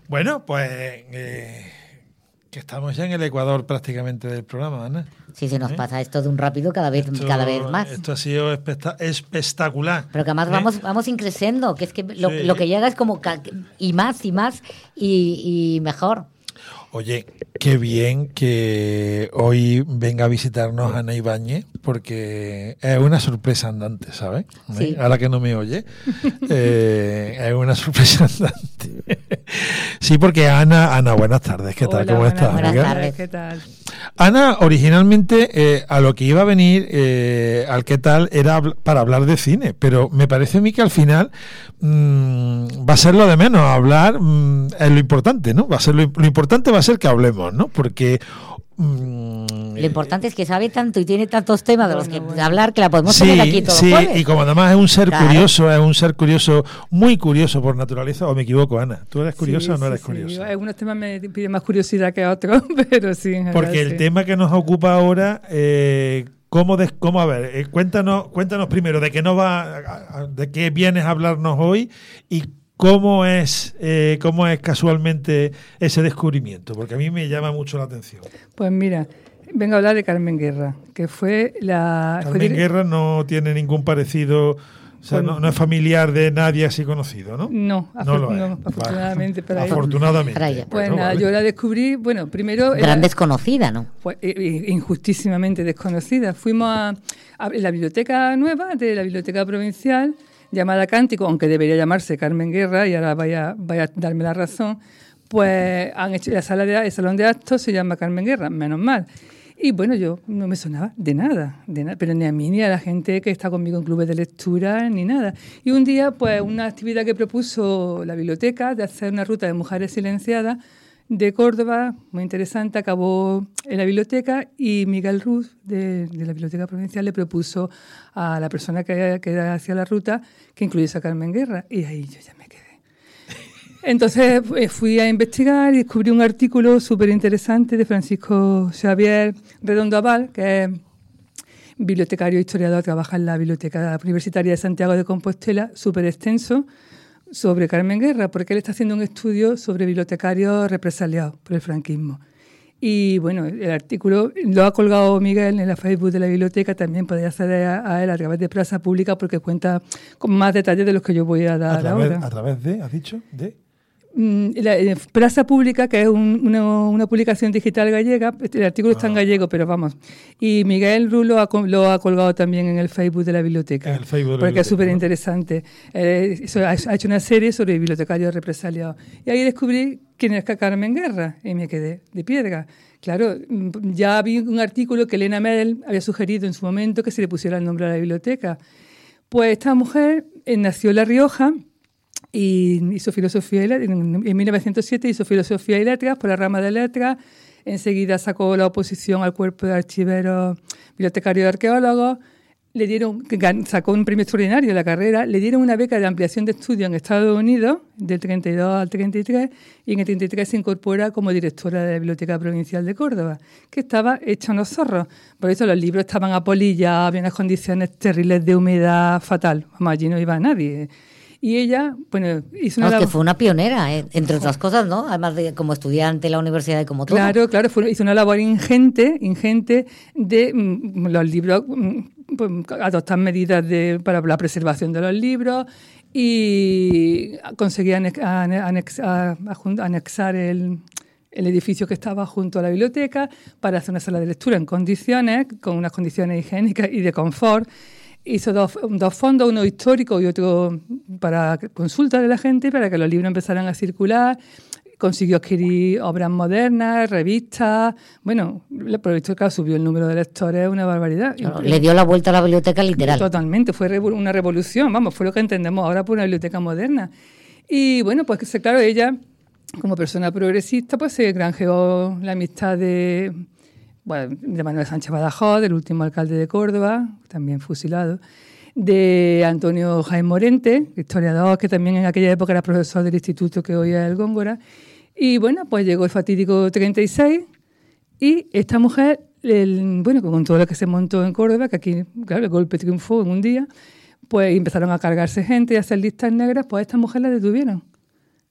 Bueno, pues que estamos ya en el Ecuador prácticamente del programa, Ana. Sí, se nos pasa esto de un rápido cada vez más. Esto ha sido espectacular. Pero que además vamos increciendo, que es que lo que llega es como y más y mejor. Oye, qué bien que hoy venga a visitarnos Ana Ibáñez, porque es una sorpresa andante, ¿sabes? Sí. Ahora que no me oye, es una sorpresa andante. Sí, porque Ana, buenas tardes, ¿qué tal? Hola, ¿Cómo estás? buenas amiga? tardes. ¿Qué tal? Ana, originalmente a lo que iba a venir, al qué tal, era para hablar de cine, pero me parece a mí que al final va a ser lo de menos, hablar es lo importante, ¿no? Va a ser lo importante va a ser que hablemos, ¿no? Porque lo importante es que sabe tanto y tiene tantos temas de los que hablar que la podemos tener aquí todos sí, jueves. Y como además es un ser curioso, muy curioso por naturaleza, o me equivoco, Ana, ¿tú eres curiosa o no eres curiosa? Algunos temas me piden más curiosidad que otros, pero sí, en general, porque el tema que nos ocupa ahora, ¿cómo a ver? Cuéntanos primero de qué vienes a hablarnos hoy y cómo es casualmente ese descubrimiento, porque a mí me llama mucho la atención. Pues mira, vengo a hablar de Carmen Guerra, que fue la... Carmen Guerra no tiene ningún parecido, o sea, no es familiar de nadie así conocido, ¿no? No, afortunadamente para ella. Afortunadamente. Para ella. Pues nada, yo la descubrí, primero... Gran desconocida, ¿no? Pues injustísimamente desconocida. Fuimos a la biblioteca nueva de la Biblioteca Provincial, llamada Cántico, aunque debería llamarse Carmen Guerra, y ahora vaya a darme la razón, pues han hecho el salón de actos se llama Carmen Guerra, menos mal. Y bueno, yo no me sonaba de nada, pero ni a mí ni a la gente que está conmigo en clubes de lectura, ni nada. Y un día, pues una actividad que propuso la biblioteca de hacer una ruta de mujeres silenciadas de Córdoba, muy interesante, acabó en la biblioteca y Miguel Ruz, de la Biblioteca Provincial, le propuso a la persona que hacía la ruta que incluyese a Carmen Guerra. Y ahí yo ya me quedé. Entonces fui a investigar y descubrí un artículo súper interesante de Francisco Xavier Redondo Aval, que es bibliotecario e historiador, trabaja en la Biblioteca Universitaria de Santiago de Compostela, súper extenso, sobre Carmen Guerra, porque él está haciendo un estudio sobre bibliotecarios represaliados por el franquismo. Y bueno, el artículo lo ha colgado Miguel en la Facebook de la biblioteca, también podéis acceder a él a través de Plaza Pública porque cuenta con más detalles de los que yo voy a dar ahora. ¿A través de, has dicho? ¿De? Plaza Pública, que es una publicación digital gallega. El artículo está en gallego, pero vamos. Y Miguel Ruz lo ha colgado también en el Facebook de la biblioteca, porque es súper interesante. Ha hecho una serie sobre bibliotecarios represaliados. Y ahí descubrí quién es Carmen Guerra y me quedé de piedra. Claro, ya vi un artículo que Elena Medel había sugerido en su momento que se le pusiera el nombre a la biblioteca. Pues esta mujer nació en La Rioja y hizo filosofía en 1907 hizo filosofía y letras por la rama de letras. Enseguida sacó la oposición al cuerpo de archiveros, bibliotecarios y arqueólogos. Sacó un premio extraordinario en la carrera, le dieron una beca de ampliación de estudio en Estados Unidos del 32 al 33 y en el 33 se incorpora como directora de la Biblioteca Provincial de Córdoba, que estaba hecha unos zorros. Por eso los libros estaban apolillados, había unas condiciones terribles de humedad fatal. Vamos, allí no iba nadie. Y ella, bueno, hizo una... que fue una pionera, entre otras cosas, ¿no? Además de como estudiante en la universidad y como todo. Claro, hizo una labor ingente de los libros, pues, adoptar medidas para la preservación de los libros y conseguía anexar el edificio que estaba junto a la biblioteca para hacer una sala de lectura en condiciones, con unas condiciones higiénicas y de confort. Hizo dos fondos, uno histórico y otro para consulta de la gente, para que los libros empezaran a circular. Consiguió adquirir obras modernas, revistas. Bueno, por esto, claro, subió el número de lectores, una barbaridad. Claro, le dio la vuelta a la biblioteca literal. Totalmente, fue una revolución, fue lo que entendemos ahora por una biblioteca moderna. Y bueno, pues claro, ella, como persona progresista, pues se granjeó la amistad de Manuel Sánchez Badajoz, del último alcalde de Córdoba, también fusilado, de Antonio Jaén Morente, historiador, que también en aquella época era profesor del instituto que hoy es el Góngora. Y bueno, pues llegó el fatídico 36 y esta mujer, con todo lo que se montó en Córdoba, que aquí, claro, el golpe triunfó en un día, pues empezaron a cargarse gente y a hacer listas negras, pues a esta mujer la detuvieron.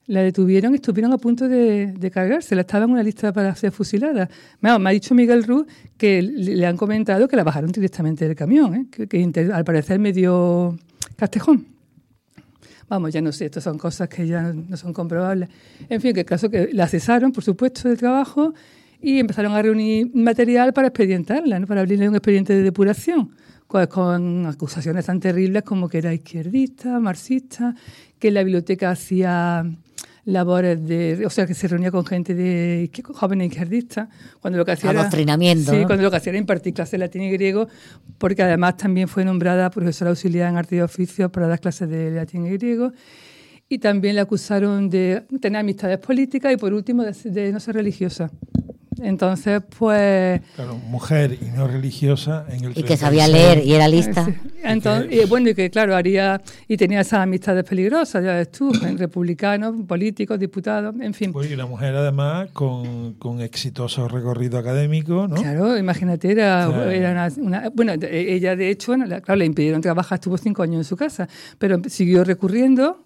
La detuvieron y estuvieron a punto de cargársela. Estaba en una lista para ser fusilada. Me ha dicho Miguel Ruz que le han comentado que la bajaron directamente del camión, que al parecer me dio Castejón. Vamos, ya no sé, estas son cosas que ya no son comprobables. En fin, que el caso que la cesaron, por supuesto, del trabajo y empezaron a reunir material para expedientarla, ¿no? Para abrirle un expediente de depuración, con acusaciones tan terribles como que era izquierdista, marxista, que en la biblioteca hacía labores o sea, que se reunía con gente de jóvenes izquierdistas, cuando lo que hacía adoctrinamiento, sí, ¿no? cuando lo que hacía era impartir clases de latín y griego, porque además también fue nombrada profesora auxiliar en arte y oficios para dar clases de latín y griego, y también le acusaron de tener amistades políticas y por último de no ser religiosa. Entonces, pues... Claro, mujer y no religiosa en el... Y que sabía leer y era lista. Sí. Entonces, bueno, y que claro, y tenía esas amistades peligrosas, ya ves tú, republicanos, políticos, diputados, en fin. Pues y una mujer además con exitoso recorrido académico, ¿no? Claro, imagínate, era una... Bueno, ella de hecho, claro, le impidieron trabajar, estuvo 5 años en su casa, pero siguió recurriendo...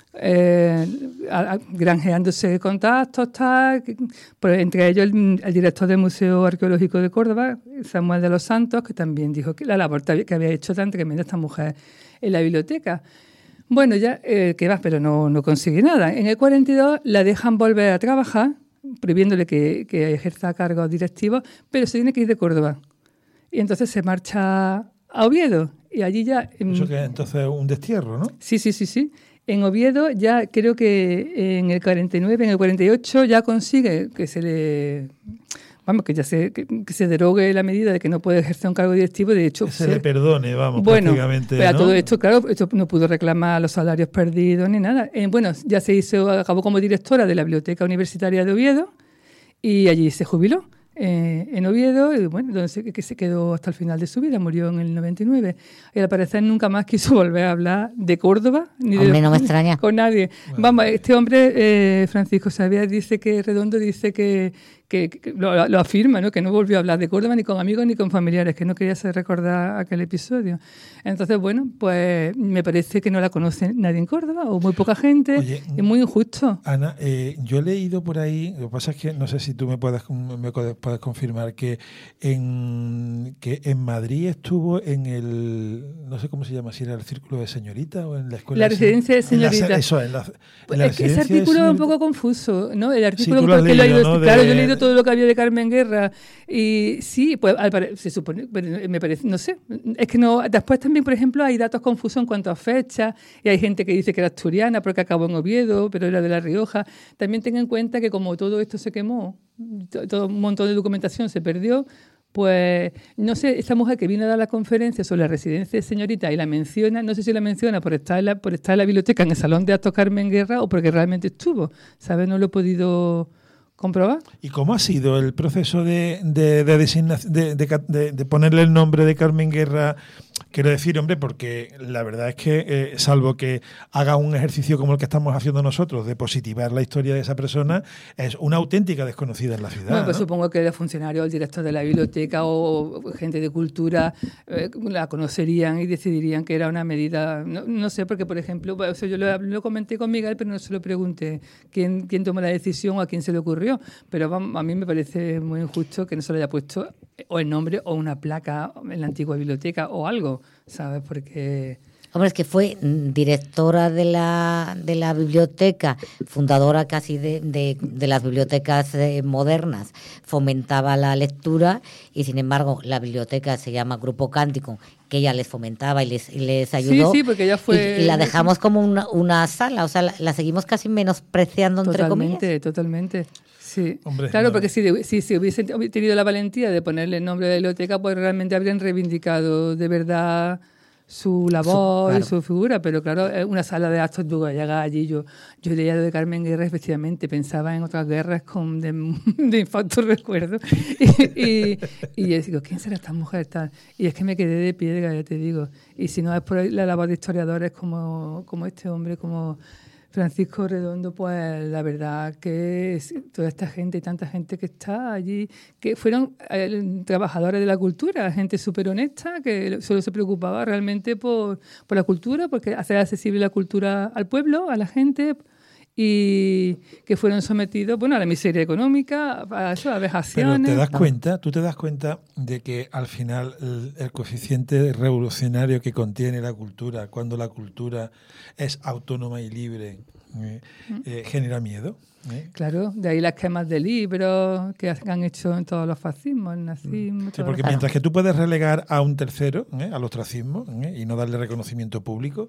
granjeándose contactos, entre ellos el director del Museo Arqueológico de Córdoba, Samuel de los Santos, que también dijo que la labor que había hecho tan tremenda esta mujer en la biblioteca. Bueno, ya que va, pero no consigue nada. En el 42 la dejan volver a trabajar, prohibiéndole que ejerza cargos directivos, pero se tiene que ir de Córdoba. Y entonces se marcha a Oviedo. Y allí ya... Eso que es entonces un destierro, ¿no? Sí. En Oviedo ya creo que en el 49, en el 48 ya consigue que se le... Vamos, que se derogue la medida de que no puede ejercer un cargo directivo. De hecho, que se le perdone, vamos, prácticamente. Pero a ¿no? todo esto, claro, esto no pudo reclamar los salarios perdidos ni nada. Bueno, ya acabó como directora de la Biblioteca Universitaria de Oviedo y allí se jubiló. En Oviedo, y bueno, donde que se quedó hasta el final de su vida, murió en el 99. Y al parecer nunca más quiso volver a hablar de Córdoba, ni hombre, no me extraña. Con nadie. Bueno. Vamos, este hombre, Francisco Xavier, Redondo dice que lo afirma, ¿no? Que no volvió a hablar de Córdoba ni con amigos ni con familiares, que no quería hacer recordar aquel episodio. Entonces, bueno, pues me parece que no la conoce nadie en Córdoba, o muy poca gente. Oye, es muy injusto. Ana, yo he leído por ahí, lo que pasa es que no sé si tú me puedes confirmar que en Madrid estuvo en el, no sé cómo se llama, si era el Círculo de Señorita o en la escuela. La residencia de señorita. Ese artículo es un poco confuso, ¿no? El artículo sí, que lo he leído, ¿no? Claro, yo he leído todo lo que había de Carmen Guerra y sí, pues se supone, me parece, no sé, es que no. Después también, por ejemplo, hay datos confusos en cuanto a fechas y hay gente que dice que era asturiana porque acabó en Oviedo, pero era de La Rioja. También ten en cuenta que como todo esto se quemó, todo un montón de documentación se perdió, pues no sé, esta mujer que vino a dar la conferencia sobre la residencia de señorita y la menciona, no sé si la menciona por estar en la biblioteca, en el Salón de Actos Carmen Guerra o porque realmente estuvo, ¿sabes? No lo he podido comprobar. ¿Y cómo ha sido el proceso de designación, de ponerle el nombre de Carmen Guerra? Quiero decir, hombre, porque la verdad es que, salvo que haga un ejercicio como el que estamos haciendo nosotros, de positivar la historia de esa persona, es una auténtica desconocida en la ciudad. Bueno, pues ¿no? Supongo que el funcionario, el director de la biblioteca o gente de cultura la conocerían y decidirían que era una medida, no sé, porque por ejemplo, o sea, yo lo comenté con Miguel, pero no se lo pregunté quién tomó la decisión o a quién se le ocurrió, pero a mí me parece muy injusto que no se le haya puesto o el nombre o una placa en la antigua biblioteca o algo, ¿sabes? Porque... Hombre, es que fue directora de la biblioteca, fundadora casi de las bibliotecas modernas, fomentaba la lectura y, sin embargo, la biblioteca se llama Grupo Cántico, que ella les fomentaba y les ayudó. Sí, porque ella fue... Y la dejamos como una sala, o sea, la seguimos casi menospreciando, entre comillas. Totalmente. Sí, hombre, claro, no. Porque si hubiesen tenido la valentía de ponerle el nombre de la biblioteca, pues realmente habrían reivindicado de verdad su labor claro. Y su figura, pero claro, es una sala de actos, tú llegas allí, yo leía de Carmen Guerra, efectivamente, pensaba en otras guerras de infarto recuerdo, y yo digo, ¿quién será esta mujer tal? Y es que me quedé de piedra, ya te digo, y si no es por la labor de historiadores como este hombre, como Francisco Redondo, pues la verdad que toda esta gente y tanta gente que está allí, que fueron trabajadores de la cultura, gente súper honesta, que solo se preocupaba realmente por la cultura, porque hacer accesible la cultura al pueblo, a la gente, y que fueron sometidos, bueno, a la miseria económica, a eso, a vejaciones. Pero tú te das cuenta de que al final el coeficiente revolucionario que contiene la cultura, cuando la cultura es autónoma y libre, genera miedo. Claro, de ahí las quemas de libros que han hecho en todos los fascismos, el nazismo. Sí, porque mientras que tú puedes relegar a un tercero al ostracismo y no darle reconocimiento público,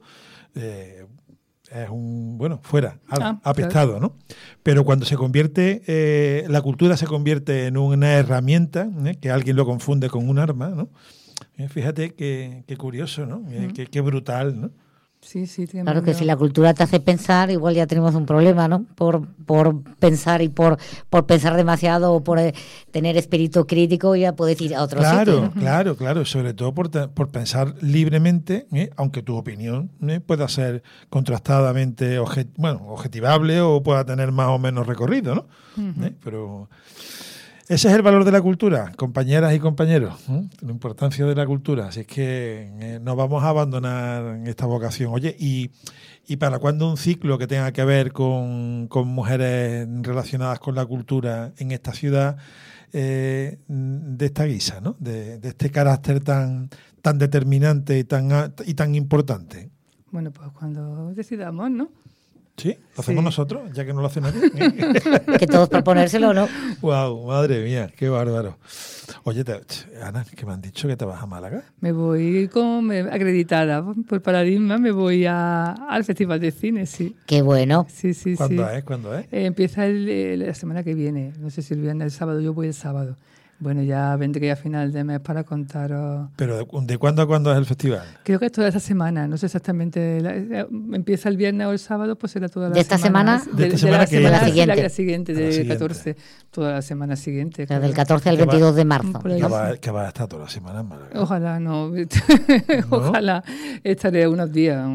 es un, bueno, fuera, apestado, claro. ¿No? Pero cuando se convierte, la cultura se convierte en una herramienta, que alguien lo confunde con un arma, ¿no? Fíjate qué curioso, ¿no? Qué brutal, ¿no? Sí, claro que si la cultura te hace pensar, igual ya tenemos un problema, ¿no? Por pensar y por pensar demasiado o por tener espíritu crítico, ya puedes ir a otro sitio. Claro, sobre todo por pensar libremente, aunque tu opinión pueda ser contrastadamente objetivable o pueda tener más o menos recorrido, ¿no? Pero ese es el valor de la cultura, compañeras y compañeros, la importancia de la cultura. Así es que no vamos a abandonar esta vocación. Oye, ¿y para cuándo un ciclo que tenga que ver con mujeres relacionadas con la cultura en esta ciudad de esta guisa, ¿no? De este carácter tan determinante y tan importante? Bueno, pues cuando decidamos, ¿no? ¿Sí? ¿Lo hacemos nosotros? Ya que no lo hace nadie. Que todos proponérselo, ¿no? Wow, madre mía, qué bárbaro. Oye, Ana, que me han dicho que te vas a Málaga. Me voy acreditada por Paradigma, me voy al Festival de Cine, sí. Qué bueno. Sí. ¿Cuándo es? Empieza la semana que viene, no sé si el viernes, el sábado, yo voy el sábado. Bueno, ya vendré a final de mes para contaros. ¿Pero de cuándo a cuándo es el festival? Creo que es toda esa semana, no sé exactamente. Empieza el viernes o el sábado, pues será toda la semana. ¿De esta semana? De la semana siguiente, del 14, toda la semana siguiente. O sea, del 14 al 22 de marzo. Que va a estar toda la semana en Málaga. Ojalá no. Ojalá estaré unos días,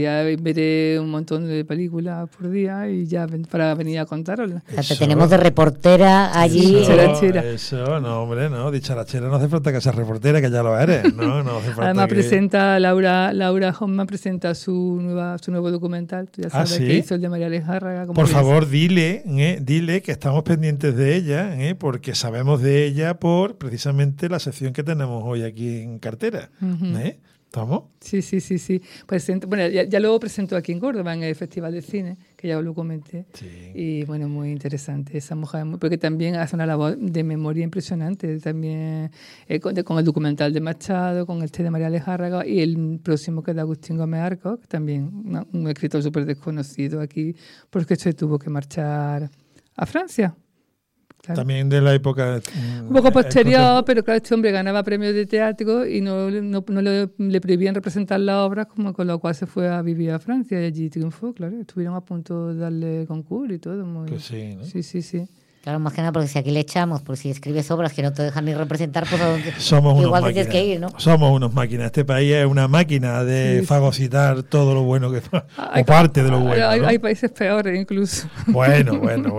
veré un montón de películas por día y ya para venir a contaroslas. O sea, te tenemos de reportera allí. Eso, no, hombre, no, dicharachera no hace falta que seas reportera, que ya lo eres, no hace falta. Además presenta Laura Hoffman presenta su nuevo documental, tú ya sabes, que hizo el de María Alejárraga. Por favor, dile que estamos pendientes de ella, porque sabemos de ella por precisamente la sección que tenemos hoy aquí en cartera. ¿Estamos? Sí. Bueno, ya luego presentó aquí en Córdoba, en el Festival de Cine, que ya os lo comenté. Sí. Y bueno, muy interesante esa mujer, porque también hace una labor de memoria impresionante, también con el documental de Machado, con el de María Alejárraga y el próximo que es de Agustín Gómez Arcos, también un escritor súper desconocido aquí, porque se tuvo que marchar a Francia. Claro. También de la época... un poco posterior, pero claro, este hombre ganaba premios de teatro y no le prohibían representar las obras, con lo cual se fue a vivir a Francia y allí triunfó, claro. Estuvieron a punto de darle concurso y todo. Pues sí, ¿no? Sí. Claro, más que nada porque si aquí le echamos, por si escribes obras que no te dejan ni representar, pues igual te tienes que ir, ¿no? Somos unos máquinas. Este país es una máquina de fagocitar todo lo bueno que o parte de lo bueno. Hay países peores incluso. Bueno.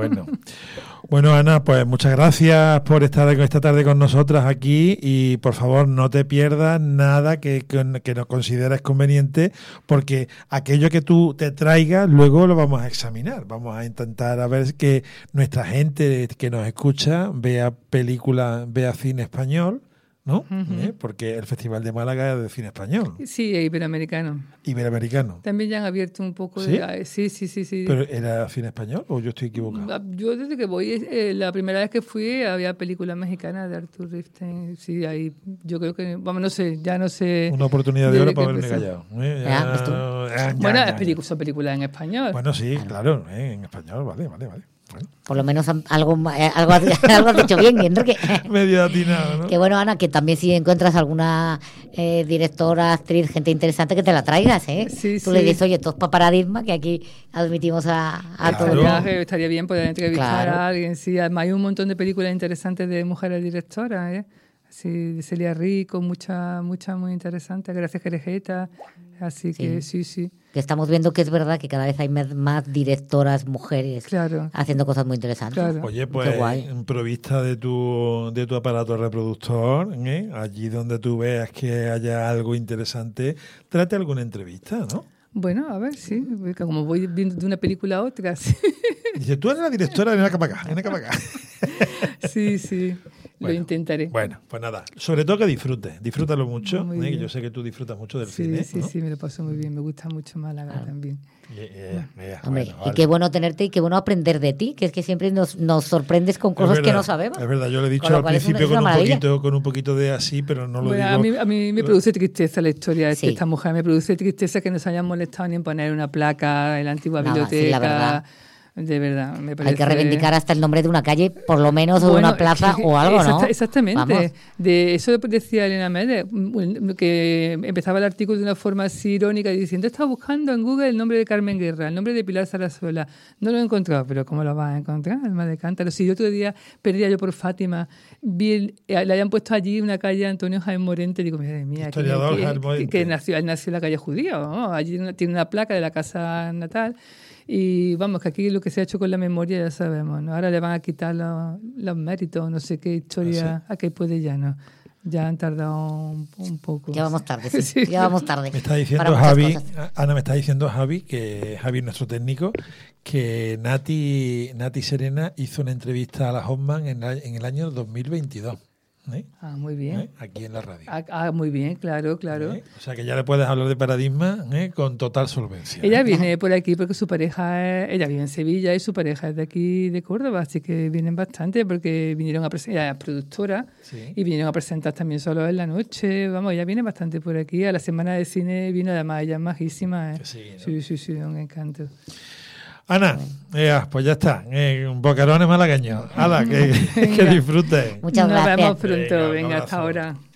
Bueno, Ana, pues muchas gracias por estar esta tarde con nosotras aquí y por favor no te pierdas nada que nos consideres conveniente, porque aquello que tú te traigas luego lo vamos a examinar. Vamos a intentar a ver que nuestra gente que nos escucha vea películas, vea cine español, ¿no? Porque el Festival de Málaga es de cine español. Sí, iberoamericano. También ya han abierto un poco ¿Sí? Sí. ¿Pero era cine español o yo estoy equivocado? Yo desde que voy, la primera vez que fui había películas mexicanas de Arthur Riften. Sí, ahí yo creo que, no sé. Una oportunidad de oro para haberme callado. Son películas en español. Bueno, sí, claro, en español, vale. Bueno. Por lo menos algo has dicho bien, Enrique. Medio atinado, ¿no? Que bueno, Ana, que también si encuentras alguna directora, actriz, gente interesante, que te la traigas, ¿eh? Sí, Tú le dices, oye, esto es para Paradigma, que aquí admitimos a todo el mundo. Estaría bien poder entrevistar a alguien. Sí, además hay un montón de películas interesantes de mujeres directoras, ¿eh? Sí, de Celia Rico, muchas muy interesantes. Gracias, Jerejeta. Así que sí. Que estamos viendo que es verdad que cada vez hay más directoras mujeres haciendo cosas muy interesantes. Claro. Oye, pues provista de tu aparato reproductor, allí donde tú veas que haya algo interesante, trate alguna entrevista, ¿no? Bueno, a ver, sí, porque como voy viendo de una película a otra, sí. Dice, tú eres la directora de Ven para acá. Sí, sí, Bueno, lo intentaré. Bueno, pues nada, sobre todo que disfrútalo mucho, Muy que bien. yo sé que tú disfrutas mucho del Sí, cine. sí, ¿no? sí, me lo paso muy bien, me gusta mucho Málaga también. Hombre, Bueno, y vale. qué bueno tenerte y qué bueno aprender de ti, que es que siempre nos sorprendes con cosas que no sabemos. Es verdad, yo le he dicho Con lo al cual es una- principio es una maravilla. con un poquito de así, pero no lo Bueno, digo. a mí me produce tristeza la historia de Sí. esta mujer, me produce tristeza que nos hayan molestado ni en poner una placa en la antigua Nada, sí, biblioteca. la verdad. De verdad, me parece... Hay que reivindicar hasta el nombre de una calle, por lo menos, o de Bueno, una plaza que- o algo, ¿no? Exactamente. Vamos. De eso decía Elena Méndez, que empezaba el artículo de una forma así irónica diciendo, estaba buscando en Google el nombre de Carmen Guerra, el nombre de Pilar Sarasola. No lo he encontrado, pero ¿cómo lo vas a encontrar? Alma de cántaro. Si yo otro día perdía yo por Fátima, le habían puesto allí una calle a Antonio Jaén Morente, digo, madre mía, Historiador Jaén Morente. él nació en la calle judía, ¿no? Allí tiene una placa de la casa natal. Y vamos, que aquí lo que se ha hecho con la memoria ya sabemos, ¿no? Ahora le van a quitar los méritos, no sé qué historia, a qué puede ya, ¿no? Ya han tardado un poco. Ya vamos tarde, sí. Sí. Ya vamos tarde. Me está diciendo Para muchas Javi, cosas. Ana me está diciendo Javi, que Javi es nuestro técnico, que Nati Serena hizo una entrevista a la Hoffman en el año 2022. Ah, muy bien. Aquí en la radio. Muy bien, claro. O sea que ya le puedes hablar de paradigma con total solvencia. Ella viene por aquí porque su pareja, ella vive en Sevilla y su pareja es de aquí, de Córdoba, así que vienen bastante porque vinieron a presentar, ella es productora, Sí. y vinieron a presentar también Solo en la Noche. Vamos, ella viene bastante por aquí. A la semana de cine vino, además, ella es majísima. Sí, ¿no? Sí, un encanto. Ana, pues ya está. Bocarones malagueños. Hala, que disfrutes. Muchas Nos gracias. vemos pronto. Venga, un Venga, hasta abrazo. ahora.